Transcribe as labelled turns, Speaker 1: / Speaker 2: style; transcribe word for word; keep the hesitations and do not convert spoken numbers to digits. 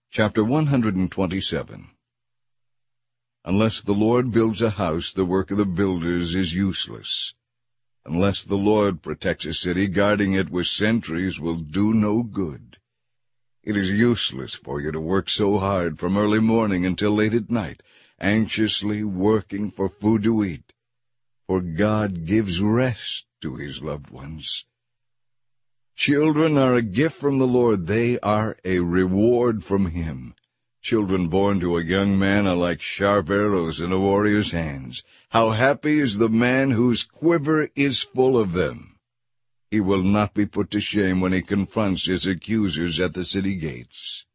Speaker 1: Chapter one hundred twenty-seven. Unless the Lord builds a house, the work of the builders is useless. Unless the Lord protects a city, guarding it with sentries will do no good. It is useless for you to work so hard from early morning until late at night, anxiously working for food to eat, for God gives rest to his loved ones. Children are a gift from the Lord. They are a reward from him. Children born to a young man are like sharp arrows in a warrior's hands. How happy is the man whose quiver is full of them! He will not be put to shame when he confronts his accusers at the city gates.